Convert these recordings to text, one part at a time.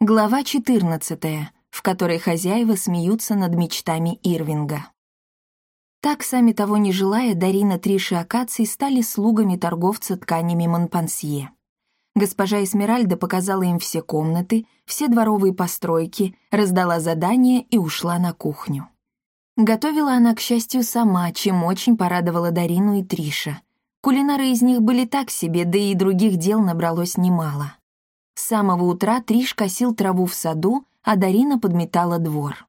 Глава 14, в которой хозяева смеются над мечтами Ирвинга. Так, сами того не желая, Дарина, Триш и Акаций стали слугами торговца тканями Монпансье. Госпожа Эсмеральда показала им все комнаты, все дворовые постройки, раздала задания и ушла на кухню. Готовила она, к счастью, сама, чем очень порадовала Дарину и Триша. Кулинары из них были так себе, да и других дел набралось немало. С самого утра Триш косил траву в саду, а Дарина подметала двор.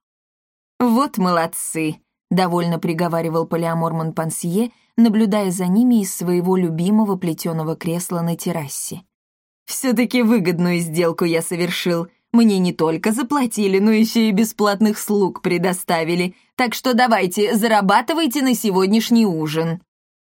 «Вот молодцы!» — довольно приговаривал Полиамор Монпансье, наблюдая за ними из своего любимого плетеного кресла на террасе. «Все-таки выгодную сделку я совершил. Мне не только заплатили, но еще и бесплатных слуг предоставили, так что давайте, зарабатывайте на сегодняшний ужин».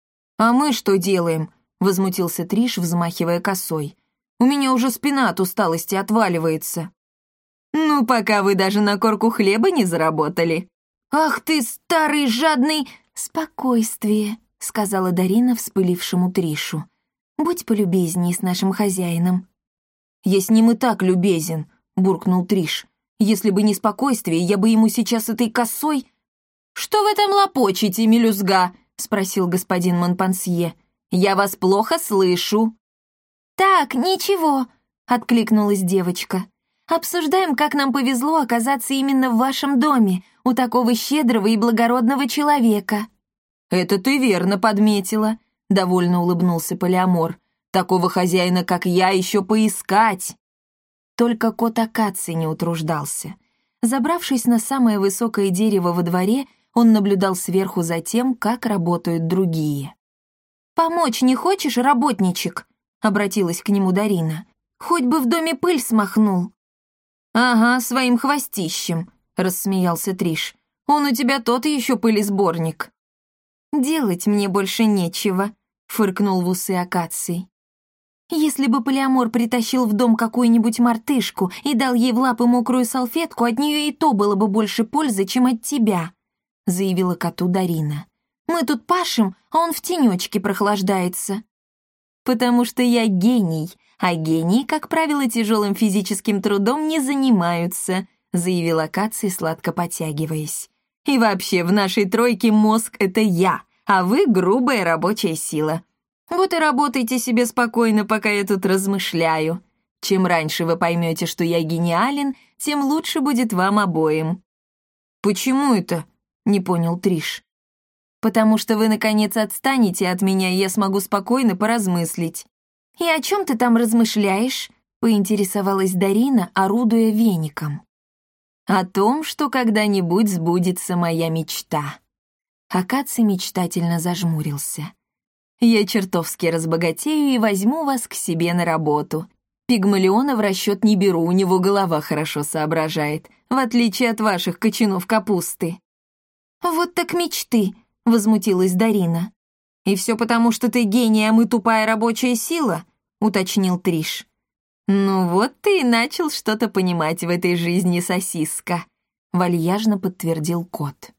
«А мы что делаем?» — возмутился Триш, взмахивая косой. «У меня уже спина от усталости отваливается». «Ну, пока вы даже на корку хлеба не заработали». «Ах ты, старый жадный...» «Спокойствие», — сказала Дарина вспылившему Тришу. «Будь полюбезней с нашим хозяином». «Я с ним и так любезен», — буркнул Триш. «Если бы не спокойствие, я бы ему сейчас этой косой...» «Что вы там лопочете, мелюзга?» — спросил господин Монпансье. «Я вас плохо слышу». «Так, ничего», — откликнулась девочка. «Обсуждаем, как нам повезло оказаться именно в вашем доме, у такого щедрого и благородного человека». «Это ты верно подметила», — довольно улыбнулся Полиамор. «Такого хозяина, как я, еще поискать». Только кот Акаций не утруждался. Забравшись на самое высокое дерево во дворе, он наблюдал сверху за тем, как работают другие. «Помочь не хочешь, работничек?» — обратилась к нему Дарина. «Хоть бы в доме пыль смахнул». «Ага, своим хвостищем», — рассмеялся Триш. «Он у тебя тот еще пылесборник». «Делать мне больше нечего», — фыркнул в усы Акаций. «Если бы Полиамор притащил в дом какую-нибудь мартышку и дал ей в лапы мокрую салфетку, от нее и то было бы больше пользы, чем от тебя», — заявила коту Дарина. «Мы тут пашем, а он в тенечке прохлаждается». «Потому что я гений, а гении, как правило, тяжелым физическим трудом не занимаются», заявил Акаций, сладко потягиваясь. «И вообще, в нашей тройке мозг — это я, а вы — грубая рабочая сила. Вот и работайте себе спокойно, пока я тут размышляю. Чем раньше вы поймете, что я гениален, тем лучше будет вам обоим». «Почему это?» — не понял Триш. «Потому что вы, наконец, отстанете от меня, и я смогу спокойно поразмыслить». «И о чем ты там размышляешь?» — поинтересовалась Дарина, орудуя веником. «О том, что когда-нибудь сбудется моя мечта». Акаций мечтательно зажмурился. «Я чертовски разбогатею и возьму вас к себе на работу. Пигмалиона в расчет не беру, у него голова хорошо соображает, в отличие от ваших кочанов капусты». «Вот так мечты», — возмутилась Дарина. «И все потому, что ты гений, а мы тупая рабочая сила?» — уточнил Триш. «Ну вот ты и начал что-то понимать в этой жизни, сосиска», — вальяжно подтвердил кот.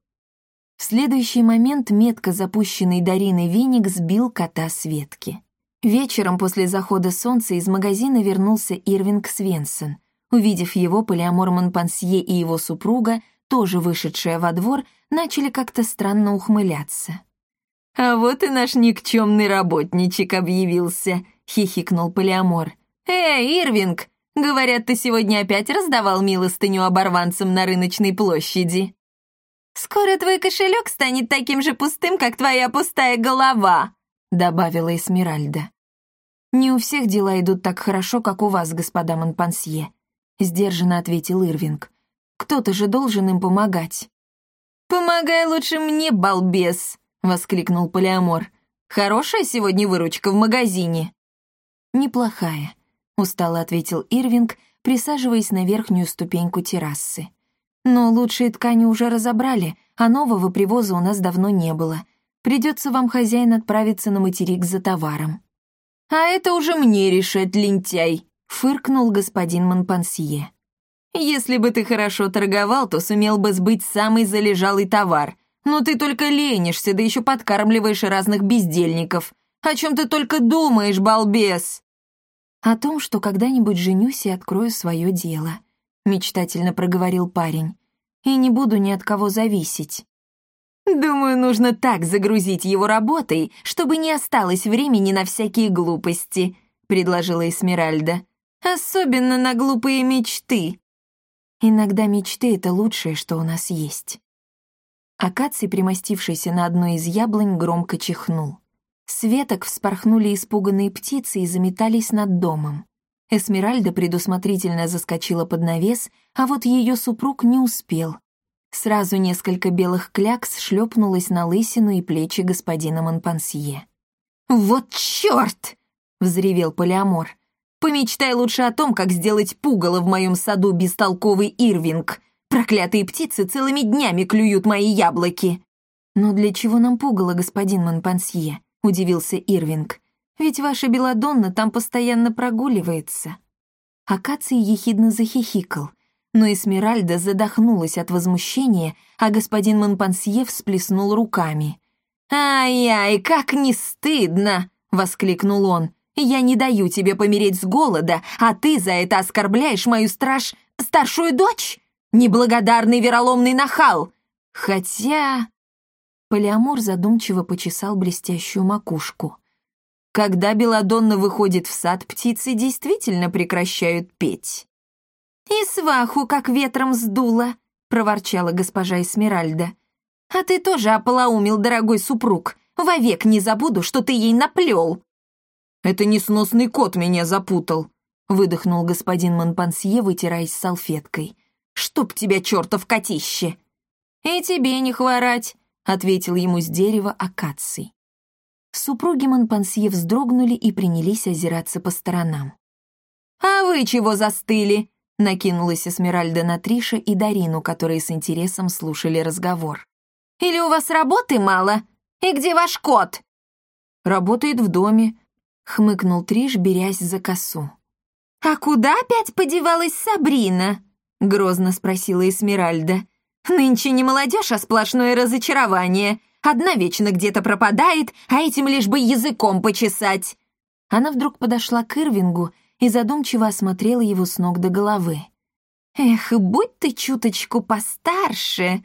В следующий момент метко запущенный Дариной веник сбил кота с ветки. Вечером после захода солнца из магазина вернулся Ирвинг Свенсон. Увидев его, Полиамор Монпансье и его супруга, тоже вышедшая во двор, начали как-то странно ухмыляться. «А вот и наш никчемный работничек объявился», — хихикнул Полиамор. «Эй, Ирвинг, говорят, ты сегодня опять раздавал милостыню оборванцам на рыночной площади». «Скоро твой кошелек станет таким же пустым, как твоя пустая голова», — добавила Эсмеральда. «Не у всех дела идут так хорошо, как у вас, господа Монпансье», — сдержанно ответил Ирвинг. «Кто-то же должен им помогать». «Помогай лучше мне, балбес», — воскликнул Полиамор. «Хорошая сегодня выручка в магазине». «Неплохая», — устало ответил Ирвинг, присаживаясь на верхнюю ступеньку террасы. «Но лучшие ткани уже разобрали, а нового привоза у нас давно не было. Придется вам, хозяин, отправиться на материк за товаром». «А это уже мне решать, лентяй», — фыркнул господин Монпансье. «Если бы ты хорошо торговал, то сумел бы сбыть самый залежалый товар. Но ты только ленишься, да еще подкармливаешь разных бездельников. О чем ты только думаешь, балбес?» «О том, что когда-нибудь женюсь и открою свое дело», — мечтательно проговорил парень. «И не буду ни от кого зависеть». «Думаю, нужно так загрузить его работой, чтобы не осталось времени на всякие глупости», — предложила Эсмеральда. «Особенно на глупые мечты». «Иногда мечты — это лучшее, что у нас есть». Акаций, примостившийся на одной из яблонь, громко чихнул. С веток вспорхнули испуганные птицы и заметались над домом. Эсмеральда предусмотрительно заскочила под навес, а вот ее супруг не успел. Сразу несколько белых клякс шлепнулось на лысину и плечи господина Монпансье. «Вот чёрт!» — взревел Полиамор. «Помечтай лучше о том, как сделать пугало в моем саду, бестолковый Ирвинг. Проклятые птицы целыми днями клюют мои яблоки». «Но для чего нам пугало, господин Монпансье?» — удивился Ирвинг. «Ведь ваша Беладонна там постоянно прогуливается». Акаций ехидно захихикал, но Эсмеральда задохнулась от возмущения, а господин Монпансье всплеснул руками. «Ай-ай, как не стыдно!» — воскликнул он. «Я не даю тебе помереть с голода, а ты за это оскорбляешь мою старшую дочь? Неблагодарный вероломный нахал! Хотя...» Полиамор задумчиво почесал блестящую макушку. «Когда Беладонна выходит в сад, птицы действительно прекращают петь». «И сваху как ветром сдуло», — проворчала госпожа Эсмеральда. «А ты тоже ополоумил, дорогой супруг. Вовек не забуду, что ты ей наплел». «Это несносный кот меня запутал», — выдохнул господин Монпансье, вытираясь салфеткой. «Чтоб тебя, чертов котище!» «И тебе не хворать», — ответил ему с дерева Акаций. Супруги Монпансье вздрогнули и принялись озираться по сторонам. «А вы чего застыли?» — накинулась Эсмеральда на Триша и Дарину, которые с интересом слушали разговор. «Или у вас работы мало? И где ваш кот?» «Работает в доме», — хмыкнул Триш, берясь за косу. «А куда опять подевалась Сабрина?» — грозно спросила Эсмеральда. «Нынче не молодежь, а сплошное разочарование. Одна вечно где-то пропадает, а этим лишь бы языком почесать». Она вдруг подошла к Ирвингу и задумчиво осмотрела его с ног до головы. «Эх, будь ты чуточку постарше!»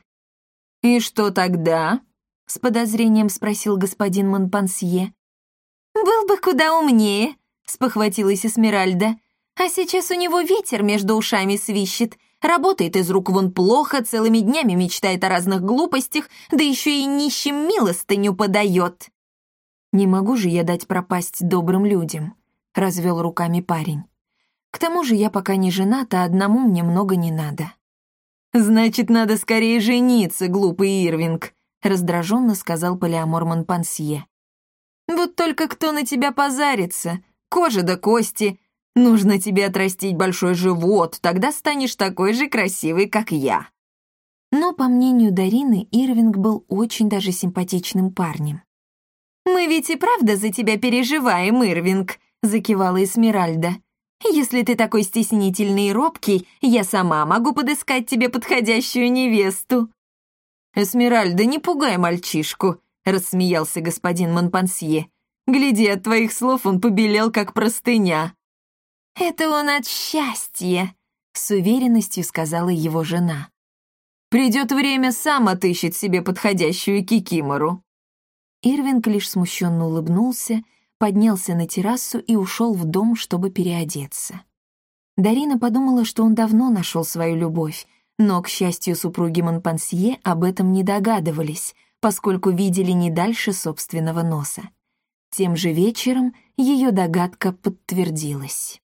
«И что тогда?» — с подозрением спросил господин Монпансье. «Был бы куда умнее», — спохватилась Эсмеральда. «А сейчас у него ветер между ушами свищет, работает из рук вон плохо, целыми днями мечтает о разных глупостях, да еще и нищим милостыню подает». «Не могу же я дать пропасть добрым людям», — развел руками парень. «К тому же я пока не женат, а одному мне много не надо». «Значит, надо скорее жениться, глупый Ирвинг», — раздраженно сказал Полиамор Монпансье. «Вот только кто на тебя позарится? Кожа да кости. Нужно тебе отрастить большой живот, тогда станешь такой же красивой, как я». Но, по мнению Дарины, Ирвинг был очень даже симпатичным парнем. «Мы ведь и правда за тебя переживаем, Ирвинг», — закивала Эсмеральда. «Если ты такой стеснительный и робкий, я сама могу подыскать тебе подходящую невесту». «Эсмеральда, не пугай мальчишку», — рассмеялся господин Монпансье. «Гляди, от твоих слов он побелел, как простыня». «Это он от счастья», — с уверенностью сказала его жена. «Придет время, сам отыщет себе подходящую кикимору». Ирвинг лишь смущенно улыбнулся, поднялся на террасу и ушел в дом, чтобы переодеться. Дарина подумала, что он давно нашел свою любовь, но, к счастью, супруги Монпансье об этом не догадывались, поскольку видели не дальше собственного носа. Тем же вечером ее догадка подтвердилась.